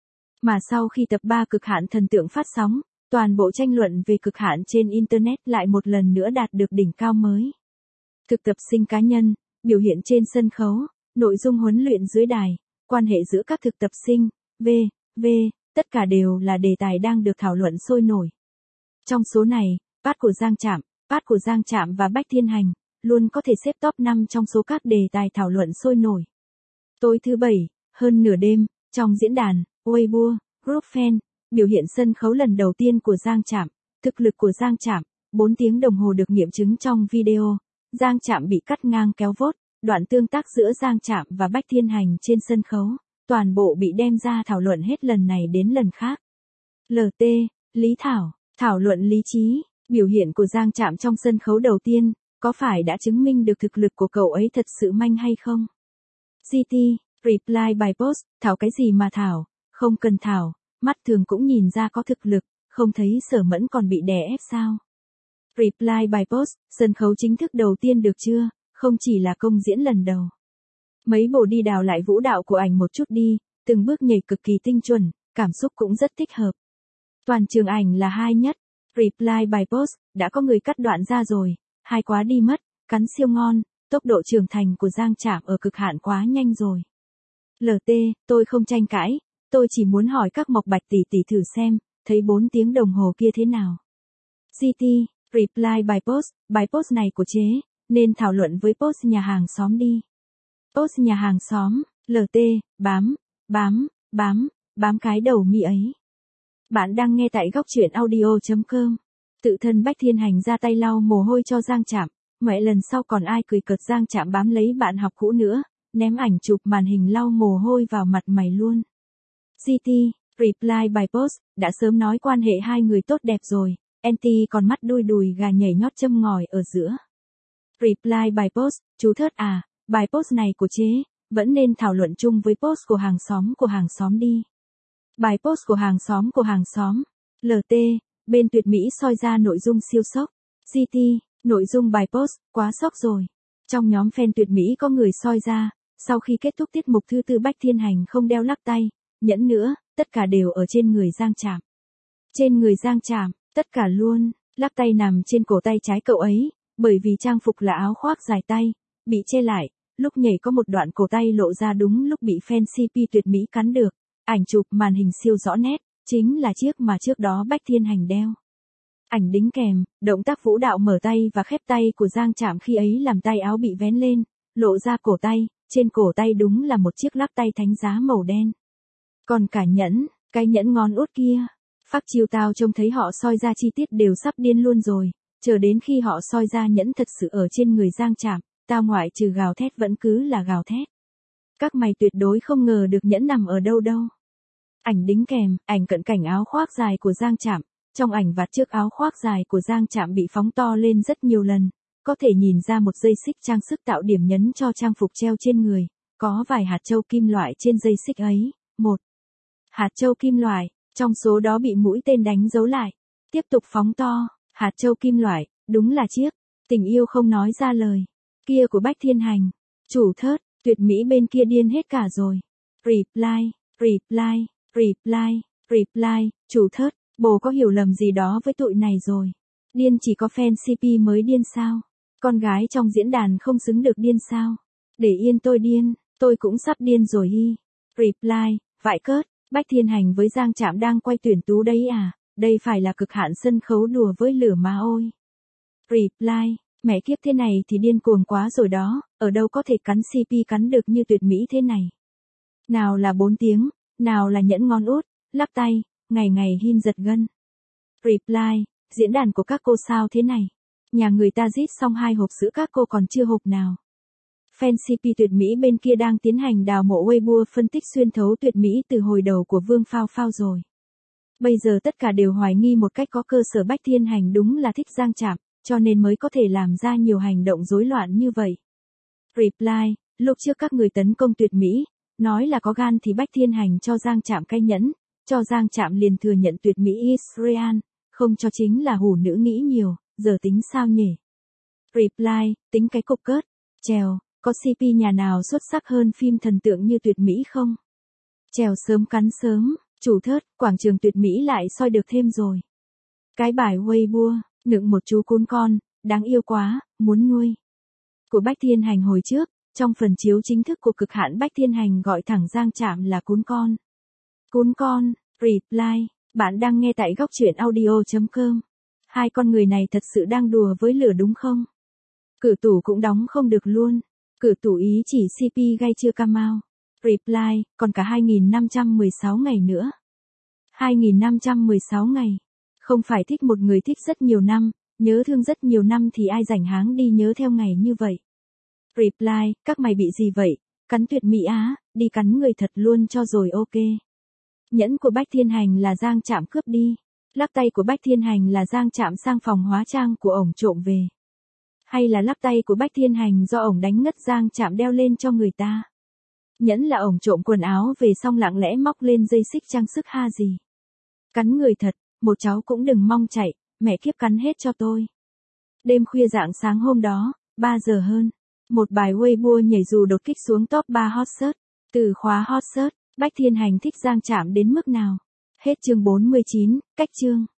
Mà sau khi tập 3 cực hạn thần tượng phát sóng, toàn bộ tranh luận về cực hạn trên Internet lại một lần nữa đạt được đỉnh cao mới. Thực tập sinh cá nhân, biểu hiện trên sân khấu, nội dung huấn luyện dưới đài, quan hệ giữa các thực tập sinh, v.v. tất cả đều là đề tài đang được thảo luận sôi nổi. Trong số này, part của Giang Trạm và Bách Thiên Hành, luôn có thể xếp top 5 trong số các đề tài thảo luận sôi nổi. Tối thứ Bảy, hơn nửa đêm, trong diễn đàn, Weibo, Group Fan, biểu hiện sân khấu lần đầu tiên của Giang Trạm, thực lực của Giang Trạm, 4 tiếng đồng hồ được nghiệm chứng trong video, Giang Trạm bị cắt ngang kéo vote, đoạn tương tác giữa Giang Trạm và Bách Thiên Hành trên sân khấu, toàn bộ bị đem ra thảo luận hết lần này đến lần khác. LT, Lý Thảo, thảo luận lý trí, biểu hiện của Giang Trạm trong sân khấu đầu tiên, có phải đã chứng minh được thực lực của cậu ấy thật sự manh hay không? GT, reply by post, thảo cái gì mà thảo, không cần thảo, mắt thường cũng nhìn ra có thực lực, không thấy Sở Mẫn còn bị đè ép sao? Reply by post, sân khấu chính thức đầu tiên được chưa, không chỉ là công diễn lần đầu. Mấy bộ đi đào lại vũ đạo của ảnh một chút đi, từng bước nhảy cực kỳ tinh chuẩn, cảm xúc cũng rất thích hợp. Toàn trường ảnh là hai nhất, reply by post, đã có người cắt đoạn ra rồi, hai quá đi mất, cắn siêu ngon, tốc độ trưởng thành của Giang Trạm ở cực hạn quá nhanh rồi. LT, tôi không tranh cãi, tôi chỉ muốn hỏi các mộc bạch tỷ tỷ thử xem, thấy 4 tiếng đồng hồ kia thế nào. GT, reply by post này của chế, nên thảo luận với post nhà hàng xóm đi. Post nhà hàng xóm, LT, bám cái đầu mi ấy. Bạn đang nghe tại góc truyện audio.com. Tự thân Bách Thiên Hành ra tay lau mồ hôi cho Giang Trạm, mẹ lần sau còn ai cười cợt Giang Trạm bám lấy bạn học cũ nữa, ném ảnh chụp màn hình lau mồ hôi vào mặt mày luôn. GT, reply by post, đã sớm nói quan hệ hai người tốt đẹp rồi, NT còn mắt đuôi đùi gà nhảy nhót châm ngòi ở giữa. Reply by post, chú thớt à, bài post này của chế, vẫn nên thảo luận chung với post của hàng xóm đi. Bài post của hàng xóm, LT, bên tuyệt mỹ soi ra nội dung siêu sốc. GT, nội dung bài post, quá sốc rồi. Trong nhóm fan tuyệt mỹ có người soi ra, sau khi kết thúc tiết mục thứ tư Bách Thiên Hành không đeo lắc tay, nhẫn nữa, tất cả đều ở trên người Giang Trạm. Trên người Giang Trạm, tất cả luôn. Lắc tay nằm trên cổ tay trái cậu ấy, bởi vì trang phục là áo khoác dài tay, bị che lại, lúc nhảy có một đoạn cổ tay lộ ra đúng lúc bị fan CP tuyệt mỹ cắn được. Ảnh chụp màn hình siêu rõ nét, chính là chiếc mà trước đó Bách Thiên Hành đeo. Ảnh đính kèm, động tác vũ đạo mở tay và khép tay của Giang Trạm khi ấy làm tay áo bị vén lên, lộ ra cổ tay, trên cổ tay đúng là một chiếc lắc tay thánh giá màu đen. Còn cả nhẫn, cái nhẫn ngón út kia. Phác chiêu tao trông thấy họ soi ra chi tiết đều sắp điên luôn rồi, chờ đến khi họ soi ra nhẫn thật sự ở trên người Giang Trạm, tao ngoại trừ gào thét vẫn cứ là gào thét. Các mày tuyệt đối không ngờ được nhẫn nằm ở đâu đâu. Ảnh đính kèm, ảnh cận cảnh áo khoác dài của Giang Trạm. Trong ảnh vạt trước áo khoác dài của Giang Trạm bị phóng to lên rất nhiều lần, có thể nhìn ra một dây xích trang sức tạo điểm nhấn cho trang phục treo trên người, có vài hạt châu kim loại trên dây xích ấy, một hạt châu kim loại, trong số đó bị mũi tên đánh dấu lại, tiếp tục phóng to, hạt châu kim loại, đúng là chiếc, tình yêu không nói ra lời, kia của Bách Thiên Hành, chủ thớt, tuyệt mỹ bên kia điên hết cả rồi, reply, reply, reply, reply, chủ thớt. Bồ có hiểu lầm gì đó với tụi này rồi. Điên chỉ có fan CP mới điên sao? Con gái trong diễn đàn không xứng được điên sao? Để yên tôi điên, tôi cũng sắp điên rồi hi. Reply, vãi cớt, Bách Thiên Hành với Giang Trạm đang quay tuyển tú đấy à? Đây phải là cực hạn sân khấu đùa với lửa mà ôi. Reply, mẹ kiếp thế này thì điên cuồng quá rồi đó, ở đâu có thể cắn CP cắn được như tuyệt mỹ thế này. Nào là 4 tiếng, nào là nhẫn ngón út, lắc tay. Ngày ngày hin giật gân. Reply, diễn đàn của các cô sao thế này? Nhà người ta rít xong 2 hộp sữa các cô còn chưa hộp nào. Fan CP tuyệt mỹ bên kia đang tiến hành đào mộ Weibo phân tích xuyên thấu tuyệt mỹ từ hồi đầu của Vương Phao Phao rồi. Bây giờ tất cả đều hoài nghi một cách có cơ sở Bách Thiên Hành đúng là thích Giang Trạm, cho nên mới có thể làm ra nhiều hành động rối loạn như vậy. Reply, lúc trước các người tấn công tuyệt mỹ, nói là có gan thì Bách Thiên Hành cho Giang Trạm cay nhẫn. Cho Giang Trạm liền thừa nhận tuyệt mỹ Israel, không cho chính là hủ nữ nghĩ nhiều, giờ tính sao nhỉ? Reply, tính cái cục cớt, trèo, có CP nhà nào xuất sắc hơn phim thần tượng như tuyệt mỹ không? Trèo sớm cắn sớm, chủ thớt, quảng trường tuyệt mỹ lại soi được thêm rồi. Cái bài Weibo, nựng một chú cún con, đáng yêu quá, muốn nuôi. Của Bách Thiên Hành hồi trước, trong phần chiếu chính thức của cực hạn Bách Thiên Hành gọi thẳng Giang Trạm là cún con. Cún con, reply, bạn đang nghe tại góc truyện audio.com. Hai con người này thật sự đang đùa với lửa đúng không? Cử tủ cũng đóng không được luôn. Cử tủ ý chỉ CP gay chưa come out. Reply, còn cả 2516 ngày nữa. 2516 ngày. Không phải thích một người thích rất nhiều năm, nhớ thương rất nhiều năm thì ai rảnh háng đi nhớ theo ngày như vậy. Reply, các mày bị gì vậy? Cắn tuyệt mỹ á, đi cắn người thật luôn cho rồi ok. Nhẫn của Bách Thiên Hành là Giang Trạm cướp đi. Lắc tay của Bách Thiên Hành là Giang Trạm sang phòng hóa trang của ổng trộm về. Hay là lắc tay của Bách Thiên Hành do ổng đánh ngất Giang Trạm đeo lên cho người ta. Nhẫn là ổng trộm quần áo về xong lặng lẽ móc lên dây xích trang sức ha gì. Cắn người thật, một cháu cũng đừng mong chạy, mẹ kiếp cắn hết cho tôi. Đêm khuya rạng sáng hôm đó, 3 giờ hơn, một bài Weibo nhảy dù đột kích xuống top 3 hot search. Từ khóa hot search, Bách Thiên Hành thích Giang Trạm đến mức nào? Hết chương 49, cách chương.